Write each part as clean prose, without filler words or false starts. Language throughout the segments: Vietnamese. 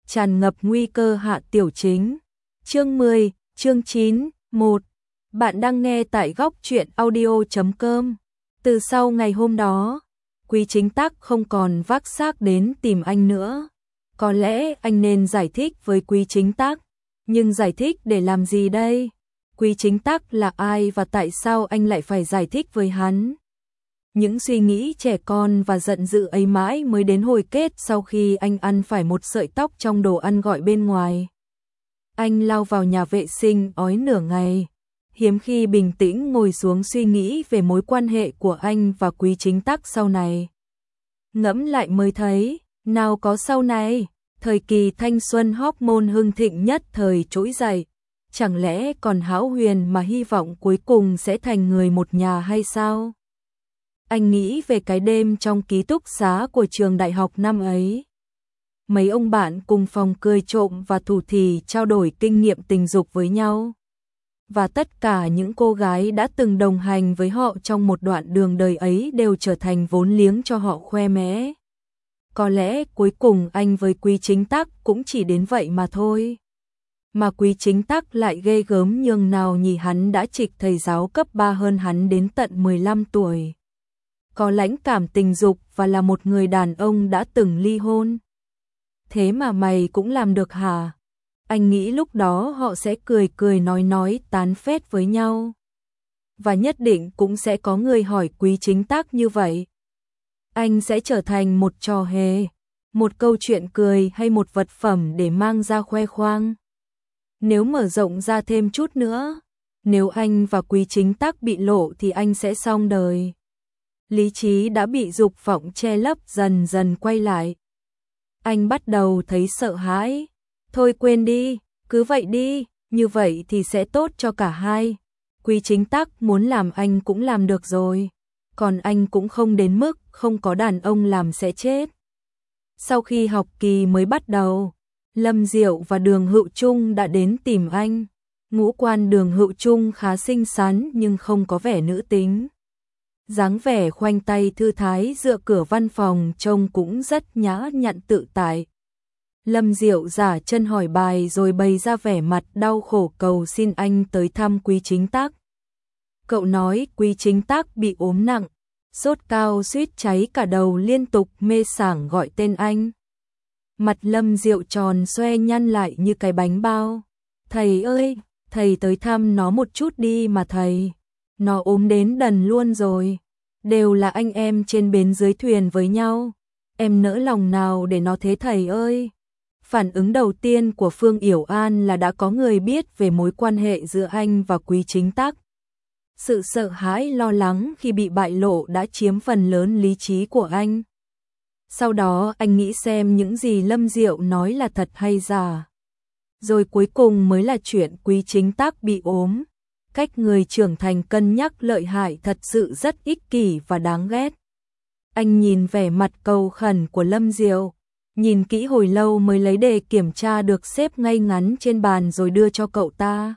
tràn ngập nguy cơ hạ tiểu chính. Chương 10, chương 9, 1. Bạn đang nghe tại góc truyện audio.com. Từ sau ngày hôm đó, Quý Chính Tắc không còn vác xác đến tìm anh nữa. Có lẽ anh nên giải thích với Quý Chính Tắc, nhưng giải thích để làm gì đây? Quý Chính Tắc là ai và tại sao anh lại phải giải thích với hắn? Những suy nghĩ trẻ con và giận dữ ấy mãi mới đến hồi kết sau khi anh ăn phải một sợi tóc trong đồ ăn gọi bên ngoài. Anh lao vào nhà vệ sinh ói nửa ngày, hiếm khi bình tĩnh ngồi xuống suy nghĩ về mối quan hệ của anh và Quý Chính Tắc sau này. Ngẫm lại mới thấy, nào có sau này, thời kỳ thanh xuân hormone hưng thịnh nhất thời trỗi dậy, chẳng lẽ còn hão huyền mà hy vọng cuối cùng sẽ thành người một nhà hay sao? Anh nghĩ về cái đêm trong ký túc xá của trường đại học năm ấy. Mấy ông bạn cùng phòng cười trộm và thủ thỉ trao đổi kinh nghiệm tình dục với nhau. Và tất cả những cô gái đã từng đồng hành với họ trong một đoạn đường đời ấy đều trở thành vốn liếng cho họ khoe mẽ. Có lẽ cuối cùng anh với Quý Chính Tắc cũng chỉ đến vậy mà thôi. Mà Quý Chính Tắc lại ghê gớm nhường nào nhỉ, hắn đã trịch thầy giáo cấp 3 hơn hắn đến tận 15 tuổi. Có lãnh cảm tình dục và là một người đàn ông đã từng ly hôn. Thế mà mày cũng làm được hả? Anh nghĩ lúc đó họ sẽ cười cười nói tán phét với nhau. Và nhất định cũng sẽ có người hỏi Quý Chính Tắc như vậy. Anh sẽ trở thành một trò hề, một câu chuyện cười hay một vật phẩm để mang ra khoe khoang. Nếu mở rộng ra thêm chút nữa, nếu anh và Quý Chính Tắc bị lộ thì anh sẽ xong đời. Lý trí đã bị dục vọng che lấp dần dần quay lại. Anh bắt đầu thấy sợ hãi. Thôi quên đi, cứ vậy đi, như vậy thì sẽ tốt cho cả hai. Quý Chính Tắc muốn làm anh cũng làm được rồi. Còn anh cũng không đến mức không có đàn ông làm sẽ chết. Sau khi học kỳ mới bắt đầu, Lâm Diệu và Đường Hữu Trung đã đến tìm anh. Ngũ quan Đường Hữu Trung khá xinh xắn nhưng không có vẻ nữ tính. Dáng vẻ khoanh tay thư thái dựa cửa văn phòng trông cũng rất nhã nhặn tự tại. Lâm Diệu giả chân hỏi bài rồi bày ra vẻ mặt đau khổ cầu xin anh tới thăm Quý Chính Tắc. Cậu nói Quý Chính Tắc bị ốm nặng, sốt cao suýt cháy cả đầu, liên tục mê sảng gọi tên anh. Mặt Lâm Diệu tròn xoe nhăn lại như cái bánh bao. Thầy ơi, thầy tới thăm nó một chút đi mà thầy. Nó ốm đến đần luôn rồi. Đều là anh em trên bến dưới thuyền với nhau. Em nỡ lòng nào để nó thế thầy ơi. Phản ứng đầu tiên của Phương Yểu An là đã có người biết về mối quan hệ giữa anh và Quý Chính Tắc. Sự sợ hãi lo lắng khi bị bại lộ đã chiếm phần lớn lý trí của anh. Sau đó anh nghĩ xem những gì Lâm Diệu nói là thật hay giả. Rồi cuối cùng mới là chuyện Quý Chính Tắc bị ốm. Cách người trưởng thành cân nhắc lợi hại thật sự rất ích kỷ và đáng ghét. Anh nhìn vẻ mặt cầu khẩn của Lâm Diệu, nhìn kỹ hồi lâu mới lấy đề kiểm tra được xếp ngay ngắn trên bàn rồi đưa cho cậu ta.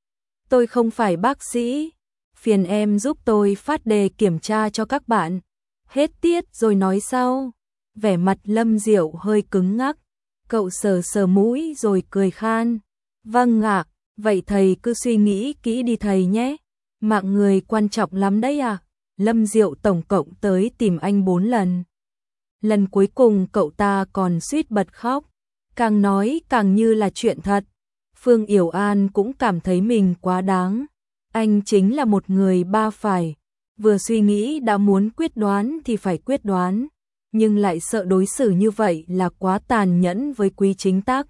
Tôi không phải bác sĩ, phiền em giúp tôi phát đề kiểm tra cho các bạn. Hết tiết rồi nói sau. Vẻ mặt Lâm Diệu hơi cứng ngắc, cậu sờ sờ mũi rồi cười khan. Vâng ạ. Vậy thầy cứ suy nghĩ kỹ đi thầy nhé. Mạng người quan trọng lắm đấy à. Lâm Diệu tổng cộng tới tìm anh 4 lần. Lần cuối cùng cậu ta còn suýt bật khóc. Càng nói càng như là chuyện thật. Phương Yểu An cũng cảm thấy mình quá đáng. Anh chính là một người ba phải. Vừa suy nghĩ đã muốn quyết đoán thì phải quyết đoán. Nhưng lại sợ đối xử như vậy là quá tàn nhẫn với Quý Chính Tắc.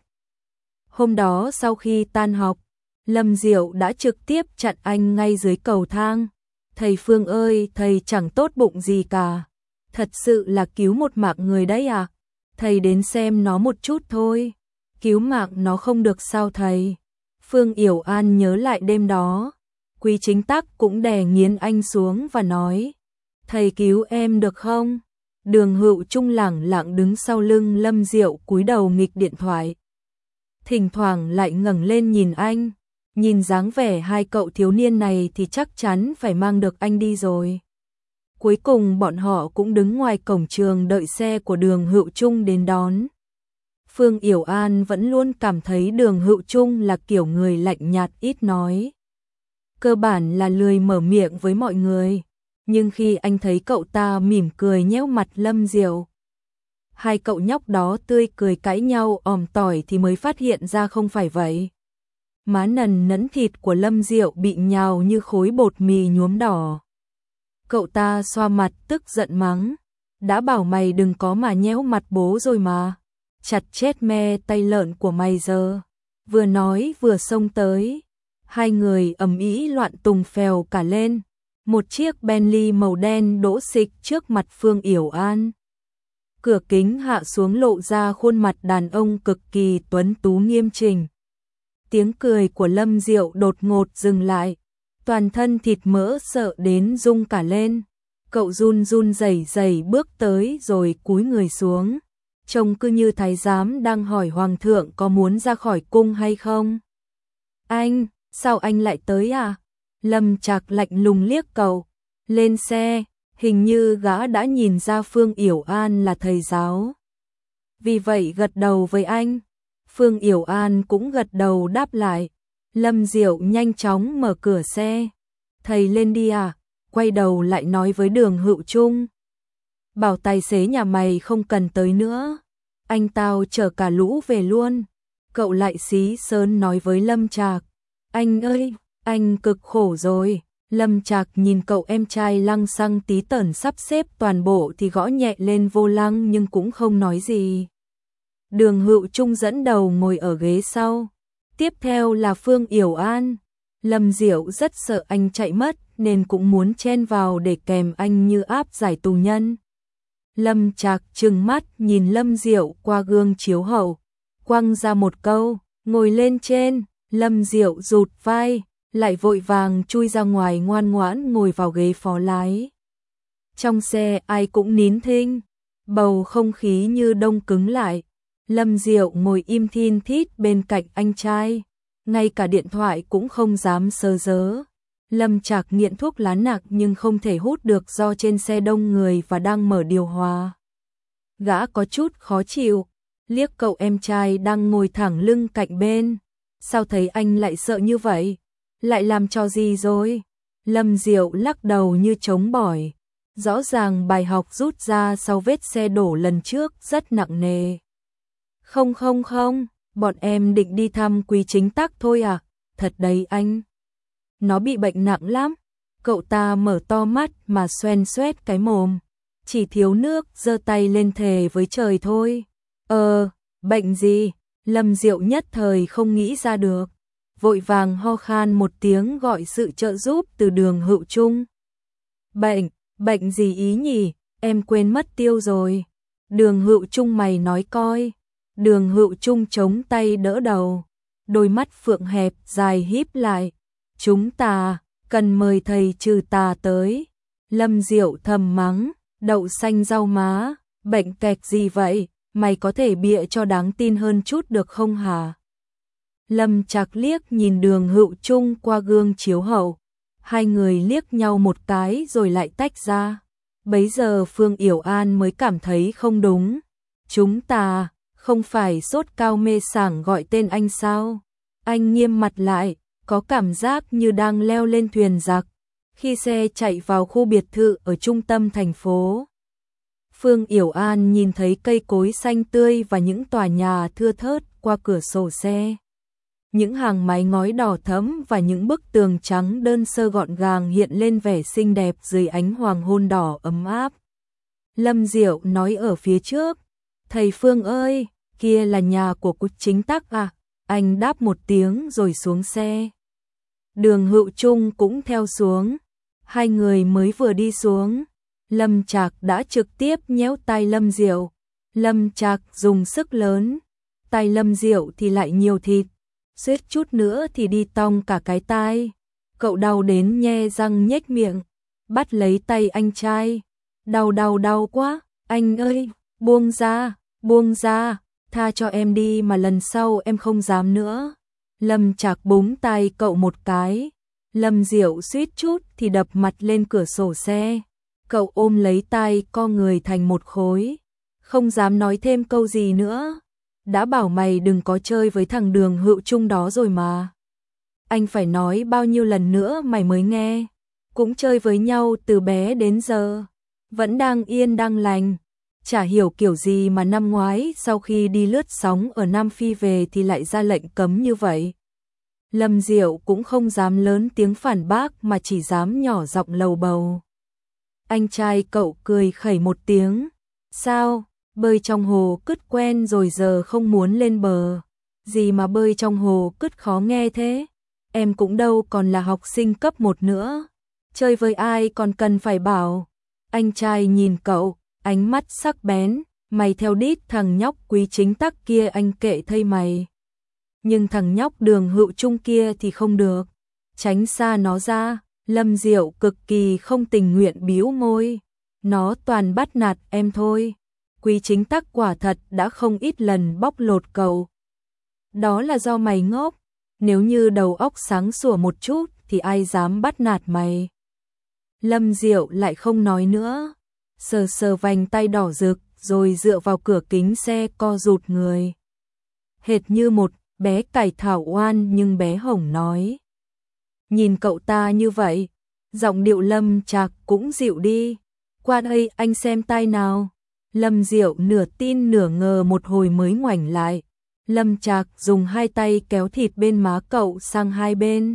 Hôm đó sau khi tan học, Lâm Diệu đã trực tiếp chặn anh ngay dưới cầu thang. Thầy Phương ơi, thầy chẳng tốt bụng gì cả. Thật sự là cứu một mạng người đấy à? Thầy đến xem nó một chút thôi. Cứu mạng nó không được sao thầy? Phương Yểu An nhớ lại đêm đó. Quý Chính Tắc cũng đè nghiến anh xuống và nói. Thầy cứu em được không? Đường Hữu Trung lẳng lặng đứng sau lưng Lâm Diệu cúi đầu nghịch điện thoại. Thỉnh thoảng lại ngẩng lên nhìn anh. Nhìn dáng vẻ hai cậu thiếu niên này thì chắc chắn phải mang được anh đi rồi. Cuối cùng bọn họ cũng đứng ngoài cổng trường đợi xe của Đường Hữu Trung đến đón. Phương Yểu An vẫn luôn cảm thấy Đường Hữu Trung là kiểu người lạnh nhạt ít nói. Cơ bản là lười mở miệng với mọi người. Nhưng khi anh thấy cậu ta mỉm cười nhéo mặt Lâm Diệu, hai cậu nhóc đó tươi cười cãi nhau òm tỏi thì mới phát hiện ra không phải vậy. Má nần nẫn thịt của Lâm Diệu bị nhào như khối bột mì nhuốm đỏ. Cậu ta xoa mặt tức giận mắng. Đã bảo mày đừng có mà nhéo mặt bố rồi mà. Chặt chết me tay lợn của mày giờ. Vừa nói vừa xông tới. Hai người ầm ĩ loạn tùng phèo cả lên. Một chiếc Bentley màu đen đỗ xịch trước mặt Phương Yểu An. Cửa kính hạ xuống lộ ra khuôn mặt đàn ông cực kỳ tuấn tú nghiêm chỉnh. Tiếng cười của Lâm Diệu đột ngột dừng lại. Toàn thân thịt mỡ sợ đến rung cả lên. Cậu run run rẩy rẩy bước tới rồi cúi người xuống. Trông cứ như thái giám đang hỏi hoàng thượng có muốn ra khỏi cung hay không. Anh, sao anh lại tới à? Lâm Trạc lạnh lùng liếc cậu. Lên xe, hình như gã đã nhìn ra Phương Yểu An là thầy giáo. Vì vậy gật đầu với anh. Phương Yểu An cũng gật đầu đáp lại. Lâm Diệu nhanh chóng mở cửa xe. Thầy lên đi à? Quay đầu lại nói với Đường Hữu Trung. Bảo tài xế nhà mày không cần tới nữa. Anh tao chở cả lũ về luôn. Cậu lại xí sớn nói với Lâm Trạc. Anh ơi, anh cực khổ rồi. Lâm Trạc nhìn cậu em trai lăng xăng tí tởn sắp xếp toàn bộ thì gõ nhẹ lên vô lăng nhưng cũng không nói gì. Đường Hữu Trung dẫn đầu ngồi ở ghế sau. Tiếp theo là Phương Yểu An. Lâm Diệu rất sợ anh chạy mất nên cũng muốn chen vào để kèm anh như áp giải tù nhân. Lâm Trạc trừng mắt nhìn Lâm Diệu qua gương chiếu hậu. Quăng ra một câu, ngồi lên trên. Lâm Diệu rụt vai, lại vội vàng chui ra ngoài ngoan ngoãn ngồi vào ghế phó lái. Trong xe ai cũng nín thinh, bầu không khí như đông cứng lại. Lâm Diệu ngồi im thin thít bên cạnh anh trai, ngay cả điện thoại cũng không dám sờ dớ. Lâm Trạc nghiện thuốc lá nặng nhưng không thể hút được do trên xe đông người và đang mở điều hòa. Gã có chút khó chịu, liếc cậu em trai đang ngồi thẳng lưng cạnh bên. Sao thấy anh lại sợ như vậy? Lại làm trò gì rồi? Lâm Diệu lắc đầu như trống bỏi. Rõ ràng bài học rút ra sau vết xe đổ lần trước rất nặng nề. Không, bọn em định đi thăm Quý Chính Tắc thôi à? Thật đấy anh. Nó bị bệnh nặng lắm. Cậu ta mở to mắt mà xoen xoét cái mồm. Chỉ thiếu nước, giơ tay lên thề với trời thôi. Bệnh gì? Lâm Diệu nhất thời không nghĩ ra được. Vội vàng ho khan một tiếng gọi sự trợ giúp từ Đường Hữu Trung. Bệnh gì ý nhỉ? Em quên mất tiêu rồi. Đường Hữu Trung mày nói coi. Đường Hữu Trung chống tay đỡ đầu. Đôi mắt phượng hẹp dài híp lại. Chúng ta cần mời thầy trừ tà tới. Lâm Diệu thầm mắng. Đậu xanh rau má. Bệnh kẹt gì vậy? Mày có thể bịa cho đáng tin hơn chút được không hả? Lâm Trạc liếc nhìn Đường Hữu Trung qua gương chiếu hậu. Hai người liếc nhau một cái rồi lại tách ra. Bấy giờ Phương Yểu An mới cảm thấy không đúng. Chúng ta không phải sốt cao mê sảng gọi tên anh sao? Anh nghiêm mặt lại, có cảm giác như đang leo lên thuyền giặc. Khi xe chạy vào khu biệt thự ở trung tâm thành phố, Phương Yểu An nhìn thấy cây cối xanh tươi và những tòa nhà thưa thớt qua cửa sổ xe. Những hàng mái ngói đỏ thẫm và những bức tường trắng đơn sơ gọn gàng hiện lên vẻ xinh đẹp dưới ánh hoàng hôn đỏ ấm áp. Lâm Diệu nói ở phía trước, thầy Phương ơi, kia là nhà của Quý Chính Tắc à? Anh đáp một tiếng rồi xuống xe. Đường Hữu Trung cũng theo xuống. Hai người mới vừa đi xuống, Lâm Trạc đã trực tiếp nhéo tay Lâm Diệu. Lâm Trạc dùng sức lớn, tay Lâm Diệu thì lại nhiều thịt, suýt chút nữa thì đi tong cả cái tai. Cậu đau đến nhe răng nhếch miệng, bắt lấy tay anh trai. Đau quá, anh ơi, buông ra, tha cho em đi mà lần sau em không dám nữa. Lâm Trạc búng tay cậu một cái. Lâm Diệu suýt chút thì đập mặt lên cửa sổ xe. Cậu ôm lấy tay co người thành một khối, không dám nói thêm câu gì nữa. đã bảo mày đừng có chơi với thằng Đường Hữu Trung đó rồi mà. Anh phải nói bao nhiêu lần nữa mày mới nghe, cũng chơi với nhau từ bé đến giờ, vẫn đang yên đang lành. Chả hiểu kiểu gì mà năm ngoái sau khi đi lướt sóng ở Nam Phi về thì lại ra lệnh cấm như vậy. Lâm Diệu cũng không dám lớn tiếng phản bác mà chỉ dám nhỏ giọng lầu bầu. Anh trai cậu cười khẩy một tiếng. Sao, bơi trong hồ cứt quen rồi giờ không muốn lên bờ. Gì mà bơi trong hồ cứt khó nghe thế. Em cũng đâu còn là học sinh cấp 1 nữa. Chơi với ai còn cần phải bảo. Anh trai nhìn cậu, ánh mắt sắc bén. Mày theo đít thằng nhóc Quý Chính Tắc kia anh kệ thây mày. Nhưng thằng nhóc Đường Hữu Trung kia thì không được. Tránh xa nó ra. Lâm Diệu cực kỳ không tình nguyện bĩu môi. Nó toàn bắt nạt em thôi. Quý Chính Tắc quả thật đã không ít lần bóc lột cậu. Đó là do mày ngốc. Nếu như đầu óc sáng sủa một chút thì ai dám bắt nạt mày. Lâm Diệu lại không nói nữa. Sờ sờ vành tay đỏ rực rồi dựa vào cửa kính xe co rụt người. Hệt như một bé cải thảo oan nhưng bé hồng nói. Nhìn cậu ta như vậy, giọng điệu Lâm Trạc cũng dịu đi. Qua đây anh xem tai nào. Lâm Diệu nửa tin nửa ngờ một hồi mới ngoảnh lại. Lâm Trạc dùng hai tay kéo thịt bên má cậu sang hai bên.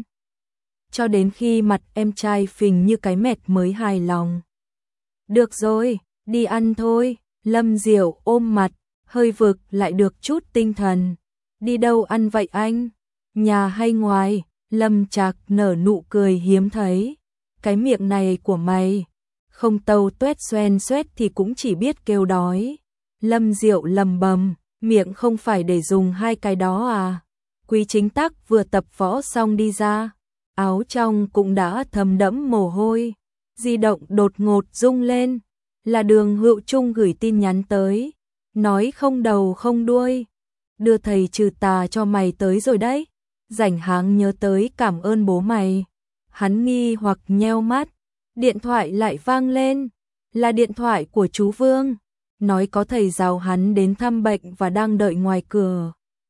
Cho đến khi mặt em trai phình như cái mẹt mới hài lòng. Được rồi, đi ăn thôi. Lâm Diệu ôm mặt, hơi vực lại được chút tinh thần. Đi đâu ăn vậy anh? Nhà hay ngoài? Lâm Trạc nở nụ cười hiếm thấy. Cái miệng này của mày, không tâu tuét xoen xoét thì cũng chỉ biết kêu đói. Lâm Diệu lầm bầm, miệng không phải để dùng hai cái đó à? Quý Chính Tắc vừa tập võ xong đi ra, áo trong cũng đã thấm đẫm mồ hôi. Di động đột ngột rung lên, là Đường Hữu Trung gửi tin nhắn tới, nói không đầu không đuôi. Đưa thầy trừ tà cho mày tới rồi đấy. Rảnh háng nhớ tới cảm ơn bố mày. Hắn nghi hoặc nheo mắt. Điện thoại lại vang lên. Là điện thoại của chú Vương. Nói có thầy giáo hắn đến thăm bệnh và đang đợi ngoài cửa.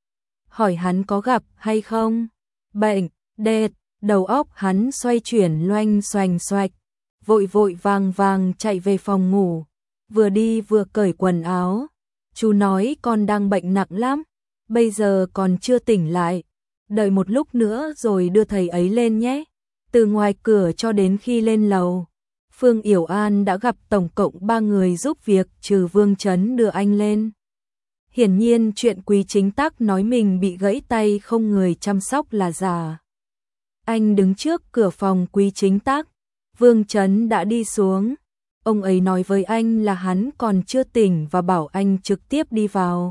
Hỏi hắn có gặp hay không? Bệnh, đệt, đầu óc hắn xoay chuyển loanh xoành xoạch. Vội vội vàng vàng chạy về phòng ngủ. Vừa đi vừa cởi quần áo. Chú nói con đang bệnh nặng lắm. Bây giờ còn chưa tỉnh lại. Đợi một lúc nữa rồi đưa thầy ấy lên nhé. Từ ngoài cửa cho đến khi lên lầu, Phương Yểu An đã gặp tổng cộng 3 người giúp việc trừ Vương Chấn đưa anh lên. Hiển nhiên chuyện Quý Chính Tắc nói mình bị gãy tay không người chăm sóc là giả. Anh đứng trước cửa phòng Quý Chính Tắc. Vương Chấn đã đi xuống. Ông ấy nói với anh là hắn còn chưa tỉnh và bảo anh trực tiếp đi vào.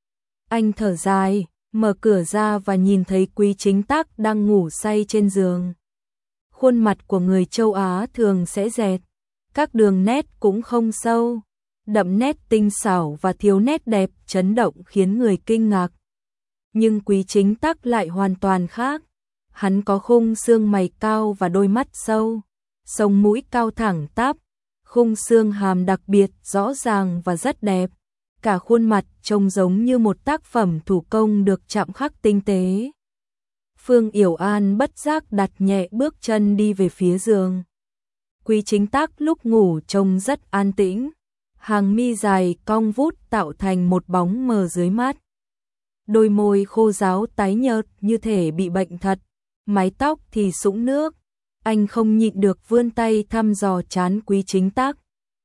Anh thở dài, mở cửa ra và nhìn thấy Quý Chính Tắc đang ngủ say trên giường. Khuôn mặt của người châu Á thường sẽ dẹt, các đường nét cũng không sâu, đậm nét tinh xảo và thiếu nét đẹp chấn động khiến người kinh ngạc. Nhưng Quý Chính Tắc lại hoàn toàn khác. Hắn có khung xương mày cao và đôi mắt sâu, sống mũi cao thẳng tắp, khung xương hàm đặc biệt rõ ràng và rất đẹp. Cả khuôn mặt trông giống như một tác phẩm thủ công được chạm khắc tinh tế. Phương Yểu An bất giác đặt nhẹ bước chân đi về phía giường. Quý Chính Tắc lúc ngủ trông rất an tĩnh. Hàng mi dài cong vút tạo thành một bóng mờ dưới mắt. Đôi môi khô ráo tái nhợt như thể bị bệnh thật. Mái tóc thì sũng nước. Anh không nhịn được vươn tay thăm dò trán Quý Chính Tắc.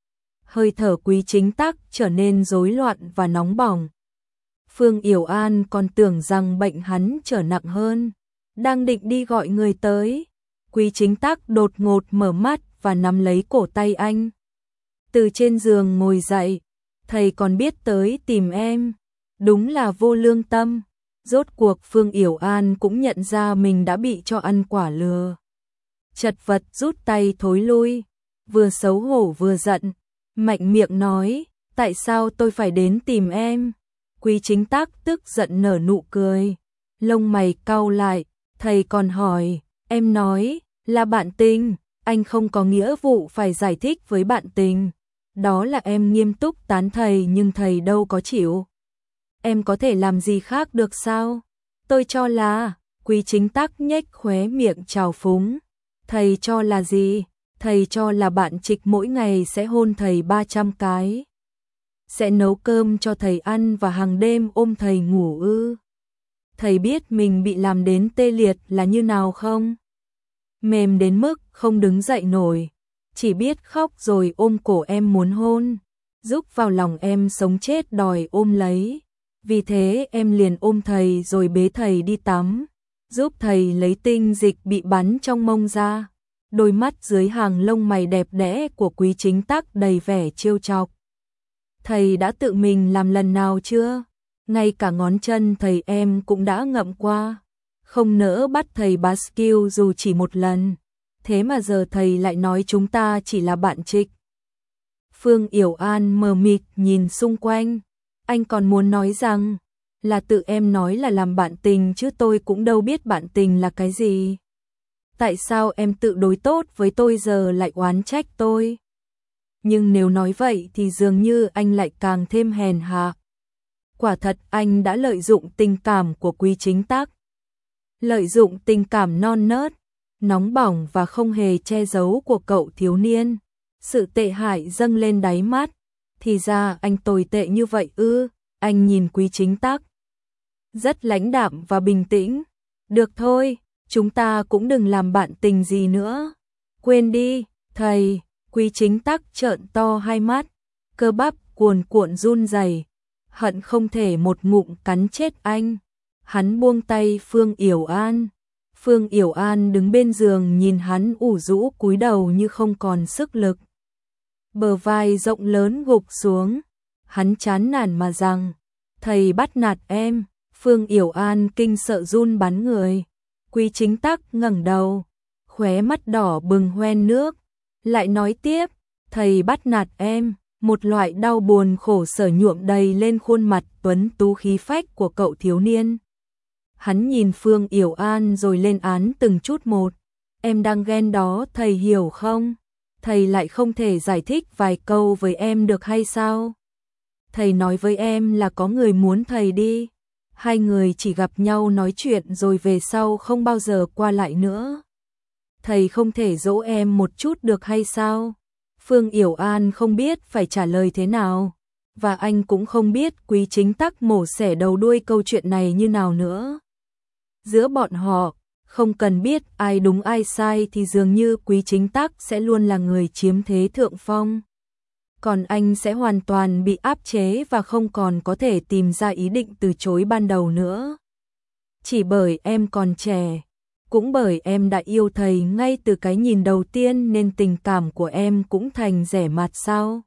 Hơi thở Quý Chính Tắc trở nên rối loạn và nóng bỏng. Phương Yểu An còn tưởng rằng bệnh hắn trở nặng hơn. Đang định đi gọi người tới. Quý Chính Tắc đột ngột mở mắt và nắm lấy cổ tay anh. Từ trên giường ngồi dậy. Thầy còn biết tới tìm em. Đúng là vô lương tâm. Rốt cuộc Phương Yểu An cũng nhận ra mình đã bị cho ăn quả lừa. Chật vật rút tay thối lui. Vừa xấu hổ vừa giận. Mạnh miệng nói, tại sao tôi phải đến tìm em? Quý Chính Tắc tức giận nở nụ cười. Lông mày cau lại, thầy còn hỏi, em nói, là bạn tình, anh không có nghĩa vụ phải giải thích với bạn tình. Đó là em nghiêm túc tán thầy nhưng thầy đâu có chịu. em có thể làm gì khác được sao? Tôi cho là, Quý Chính Tắc nhếch khóe miệng trào phúng. Thầy cho là gì? Thầy cho là bạn Trịch mỗi ngày sẽ hôn thầy 300 cái. Sẽ nấu cơm cho thầy ăn và hàng đêm ôm thầy ngủ ư? Thầy biết mình bị làm đến tê liệt là như nào không? Mềm đến mức không đứng dậy nổi, chỉ biết khóc rồi ôm cổ em muốn hôn, giúp vào lòng em sống chết đòi ôm lấy. Vì thế em liền ôm thầy rồi bế thầy đi tắm, giúp thầy lấy tinh dịch bị bắn trong mông ra. Đôi mắt dưới hàng lông mày đẹp đẽ của Quý Chính Tắc đầy vẻ trêu chọc. Thầy đã tự mình làm lần nào chưa? Ngay cả ngón chân thầy em cũng đã ngậm qua. Không nỡ bắt thầy Basque dù chỉ một lần. Thế mà giờ thầy lại nói chúng ta chỉ là bạn Trịch. Phương Yểu An mờ mịt nhìn xung quanh. Anh còn muốn nói rằng là tự em nói là làm bạn tình chứ tôi cũng đâu biết bạn tình là cái gì. Tại sao em tự đối tốt với tôi giờ lại oán trách tôi? Nhưng nếu nói vậy thì dường như anh lại càng thêm hèn hạ. Quả thật anh đã lợi dụng tình cảm của Quý Chính Tắc. Lợi dụng tình cảm non nớt, nóng bỏng và không hề che giấu của cậu thiếu niên. Sự tệ hại dâng lên đáy mắt. Thì ra anh tồi tệ như vậy ư? Anh nhìn Quý Chính Tắc rất lãnh đạm và bình tĩnh. Được thôi, chúng ta cũng đừng làm bạn tình gì nữa. Quên đi, thầy. Quý Chính Tắc trợn to hai mắt, cơ bắp cuồn cuộn run rẩy, hận không thể một ngụm cắn chết anh. Hắn buông tay Phương Yểu An. Phương Yểu An đứng bên giường nhìn hắn ủ rũ cúi đầu như không còn sức lực. Bờ vai rộng lớn gục xuống. Hắn chán nản mà rằng, thầy bắt nạt em. Phương Yểu An kinh sợ run bắn người. Quý Chính Tắc ngẩng đầu, khóe mắt đỏ bừng hoen nước. Lại nói tiếp, thầy bắt nạt em. Một loại đau buồn khổ sở nhuộm đầy lên khuôn mặt tuấn tú khí phách của cậu thiếu niên. Hắn nhìn Phương Yểu An rồi lên án từng chút một. Em đang ghen đó, thầy hiểu không? Thầy lại không thể giải thích vài câu với em được hay sao? Thầy nói với em là có người muốn thầy đi. Hai người chỉ gặp nhau nói chuyện rồi về sau không bao giờ qua lại nữa. Thầy không thể dỗ em một chút được hay sao? Phương Yểu An không biết phải trả lời thế nào. Và anh cũng không biết Quý Chính Tắc mổ xẻ đầu đuôi câu chuyện này như nào nữa. Giữa bọn họ, không cần biết ai đúng ai sai thì dường như Quý Chính Tắc sẽ luôn là người chiếm thế thượng phong. Còn anh sẽ hoàn toàn bị áp chế và không còn có thể tìm ra ý định từ chối ban đầu nữa. Chỉ bởi em còn trẻ, cũng bởi em đã yêu thầy ngay từ cái nhìn đầu tiên nên tình cảm của em cũng thành rẻ mạt sao?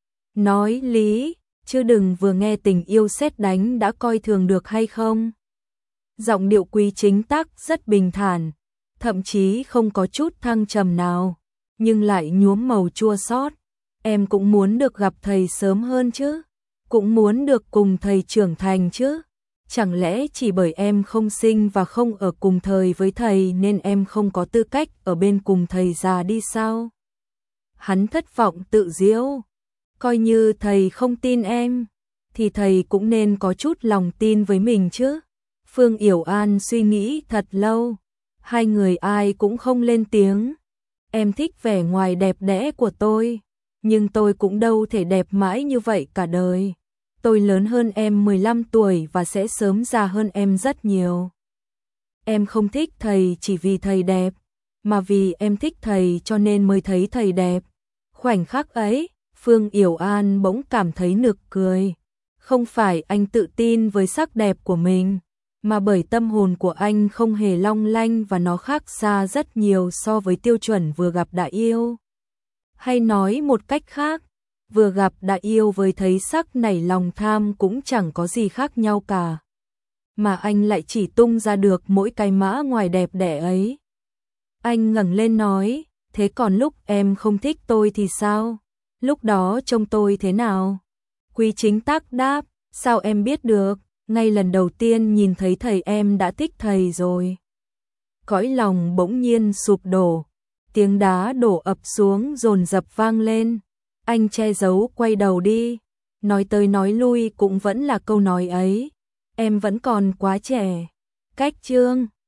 Nói lý, chứ đừng vừa nghe tình yêu sét đánh đã coi thường được hay không? Giọng điệu Quý Chính Tắc rất bình thản, thậm chí không có chút thăng trầm nào, nhưng lại nhuốm màu chua xót. Em cũng muốn được gặp thầy sớm hơn chứ, cũng muốn được cùng thầy trưởng thành chứ. Chẳng lẽ chỉ bởi em không sinh và không ở cùng thời với thầy nên em không có tư cách ở bên cùng thầy già đi sao? Hắn thất vọng tự giễu. Coi như thầy không tin em, thì thầy cũng nên có chút lòng tin với mình chứ. Phương Yểu An suy nghĩ thật lâu. Hai người ai cũng không lên tiếng. Em thích vẻ ngoài đẹp đẽ của tôi, nhưng tôi cũng đâu thể đẹp mãi như vậy cả đời. Tôi lớn hơn em 15 tuổi và sẽ sớm già hơn em rất nhiều. Em không thích thầy chỉ vì thầy đẹp, mà vì em thích thầy cho nên mới thấy thầy đẹp. Khoảnh khắc ấy, Phương Yểu An bỗng cảm thấy nực cười. Không phải anh tự tin với sắc đẹp của mình, mà bởi tâm hồn của anh không hề long lanh và nó khác xa rất nhiều so với tiêu chuẩn vừa gặp đã yêu. Hay nói một cách khác, vừa gặp đã yêu với thấy sắc nảy lòng tham cũng chẳng có gì khác nhau cả. Mà anh lại chỉ tung ra được mỗi cái mã ngoài đẹp đẽ ấy. Anh ngẩng lên nói, thế còn lúc em không thích tôi thì sao? Lúc đó trông tôi thế nào? Quý Chính Tắc đáp, sao em biết được? Ngay lần đầu tiên nhìn thấy thầy em đã thích thầy rồi. Cõi lòng bỗng nhiên sụp đổ, tiếng đá đổ ập xuống dồn dập vang lên. Anh che giấu quay đầu đi. nói tới nói lui cũng vẫn là câu nói ấy, em vẫn còn quá trẻ. Cách chương